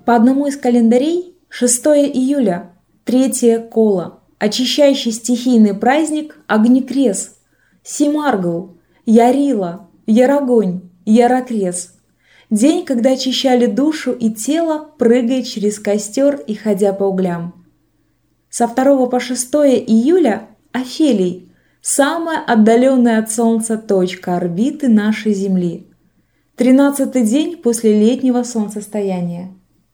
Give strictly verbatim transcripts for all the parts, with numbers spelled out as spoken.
По одному из календарей шестое июля, третье коло, очищающий стихийный праздник Огнекрес, Симаргл, Ярила, Ярогонь, Ярокрес. День, когда очищали душу и тело, прыгая через костер и ходя по углям. Со второго по шестое июля Офелий, самая отдаленная от Солнца точка орбиты нашей Земли. Тринадцатый день после летнего солнцестояния.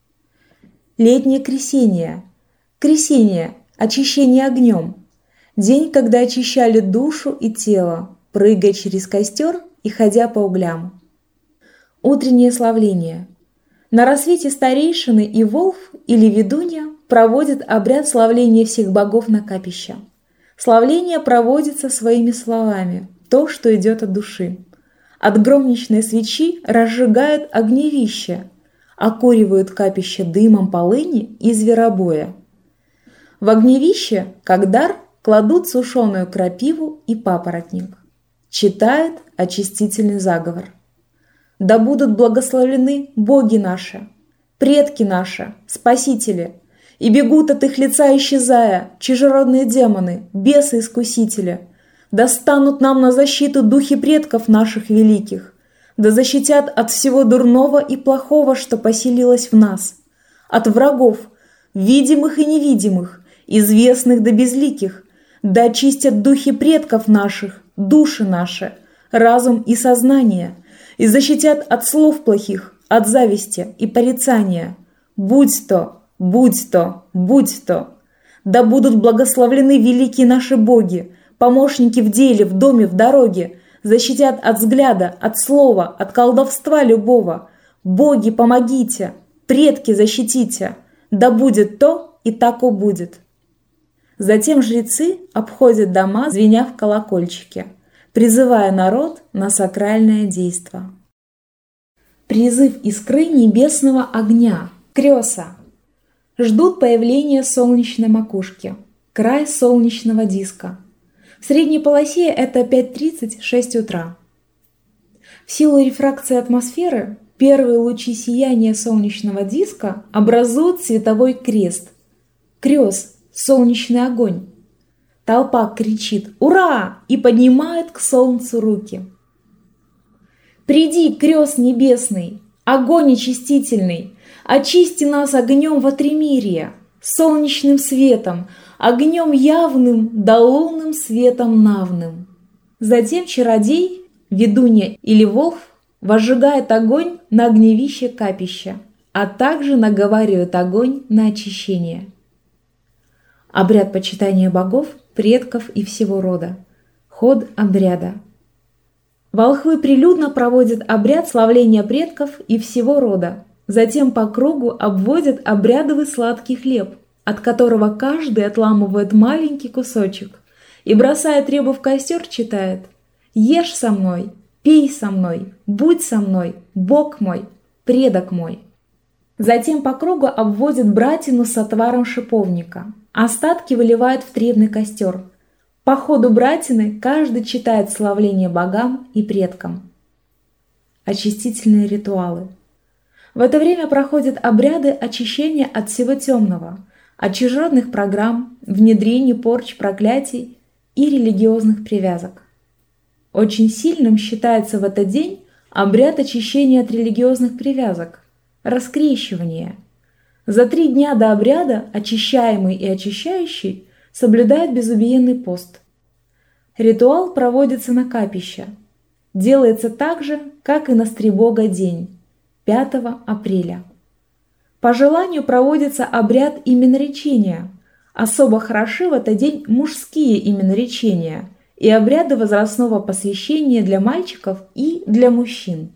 Летнее кресение. Кресение – очищение огнем. День, когда очищали душу и тело, прыгая через костер и ходя по углям. Утреннее славление. На рассвете старейшины и волхв или ведунья проводят обряд славления всех богов на капище. Славление проводится своими словами, то, что идет от души. От громничной свечи разжигают огневище, окуривают капище дымом полыни и зверобоя. В огневище, как дар, кладут сушеную крапиву и папоротник. Читает очистительный заговор. Да будут благословлены боги наши, предки наши, спасители, и бегут от их лица исчезая чужеродные демоны, бесы-искусители. Да станут нам на защиту духи предков наших великих, да защитят от всего дурного и плохого, что поселилось в нас, от врагов, видимых и невидимых, известных да безликих, да очистят духи предков наших, души наши, разум и сознание, и защитят от слов плохих, от зависти и порицания. Будь то, будь то, будь то. Да будут благословлены великие наши боги, помощники в деле, в доме, в дороге, защитят от взгляда, от слова, от колдовства любого. Боги, помогите, предки защитите, да будет то и тако будет. Затем жрецы обходят дома, звеня в колокольчике, призывая народ на сакральное действо. Призыв искры небесного огня, Крёса. Ждут появления солнечной макушки, край солнечного диска. В средней полосе это пять тридцать — шесть утра. В силу рефракции атмосферы первые лучи сияния солнечного диска образуют световой крест. Крёс – солнечный огонь. Толпа кричит «Ура!» и поднимает к солнцу руки. «Приди, крёс небесный, огонь очистительный, очисти нас огнем во тримирье, солнечным светом, огнем явным да лунным светом навным». Затем чародей, ведунья или волхв возжигает огонь на огневище капища, а также наговаривает огонь на очищение. Обряд почитания богов, предков и всего рода. Ход обряда. Волхвы прилюдно проводят обряд славления предков и всего рода. Затем по кругу обводят обрядовый сладкий хлеб, от которого каждый отламывает маленький кусочек и, бросая требу в костер, читает: «Ешь со мной, пей со мной, будь со мной, Бог мой, предок мой». Затем по кругу обводят братину с отваром шиповника. Остатки выливают в требный костер. По ходу братины каждый читает славление богам и предкам. Очистительные ритуалы. В это время проходят обряды очищения от всего темного, от чужеродных программ, внедрений, порч, проклятий и религиозных привязок. Очень сильным считается в этот день обряд очищения от религиозных привязок – раскрещивание. За три дня до обряда очищаемый и очищающий соблюдают безубиенный пост. Ритуал проводится на капище. Делается так же, как и на Стребога день, пятого апреля. По желанию проводится обряд именоречения. Особо хороши в этот день мужские именоречения и обряды возрастного посвящения для мальчиков и для мужчин.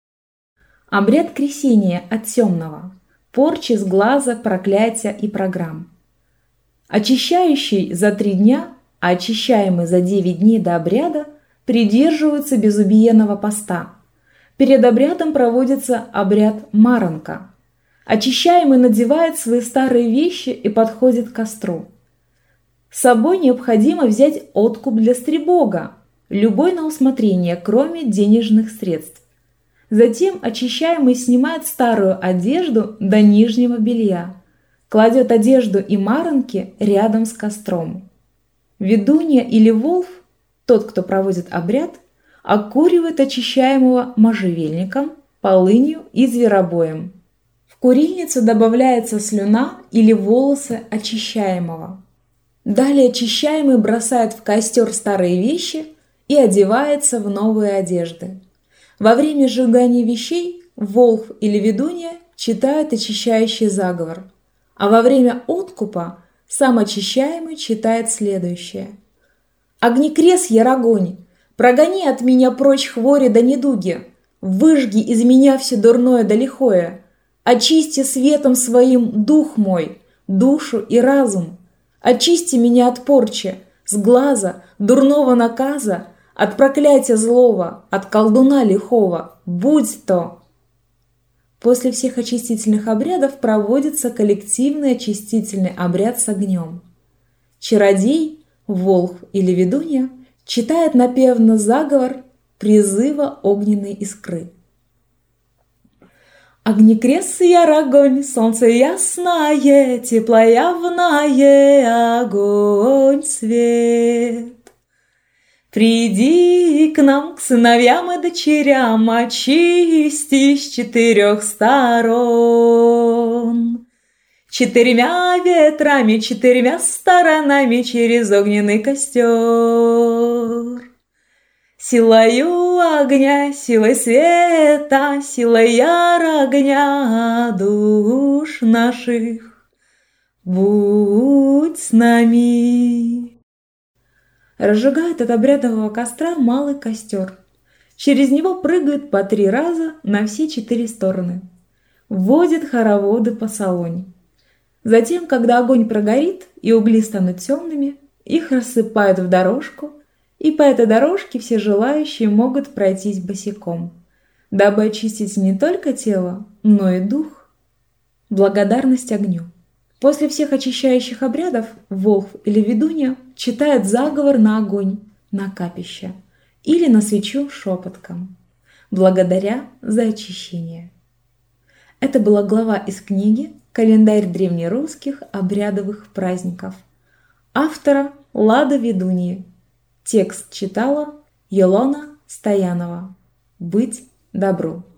Обряд кресения от темного. Порчи с глаза, проклятия и программ. Очищающий за три дня, а очищаемый за девять дней до обряда придерживаются безубиенного поста. Перед обрядом проводится обряд маранка. Очищаемый надевает свои старые вещи и подходит к костру. С собой необходимо взять откуп для Стребога, любой на усмотрение, кроме денежных средств. Затем очищаемый снимает старую одежду до нижнего белья, кладет одежду и маранки рядом с костром. Ведунья или волф, тот, кто проводит обряд, окуривает очищаемого можжевельником, полынью и зверобоем. В курильницу добавляется слюна или волосы очищаемого. Далее очищаемый бросает в костер старые вещи и одевается в новые одежды. Во время сжигания вещей волф или ведунья читает очищающий заговор, а во время откупа сам очищаемый читает следующее. «Огнекрес, Ярогонь, прогони от меня прочь хвори да недуги, выжги из меня все дурное да лихое, очисти светом своим дух мой, душу и разум, очисти меня от порчи, с глаза, дурного наказа, от проклятия злого, от колдуна лихого, будь то». После всех очистительных обрядов проводится коллективный очистительный обряд с огнем. Чародей, волхв или ведунья читает напевно заговор призыва огненной искры. Огнекрес, ярогонь, солнце ясное, теплоявное, огонь свет. Приди к нам, к сыновьям и дочерям, очисти с четырех сторон. Четырьмя ветрами, четырьмя сторонами через огненный костер. Силою огня, силой света, силой яр огня душ наших, будь с нами. Разжигает от обрядового костра малый костер. Через него прыгает по три раза на все четыре стороны. Вводит хороводы по салоне. Затем, когда огонь прогорит и угли станут темными, их рассыпают в дорожку, и по этой дорожке все желающие могут пройтись босиком, дабы очистить не только тело, но и дух. Благодарность огню. После всех очищающих обрядов волхв или ведунья читает заговор на огонь, на капище или на свечу шепотком, благодаря за очищение. Это была глава из книги «Календарь древнерусских обрядовых праздников» автора Лады Ведуньи. Текст читала Елена Стоянова. Быть добру.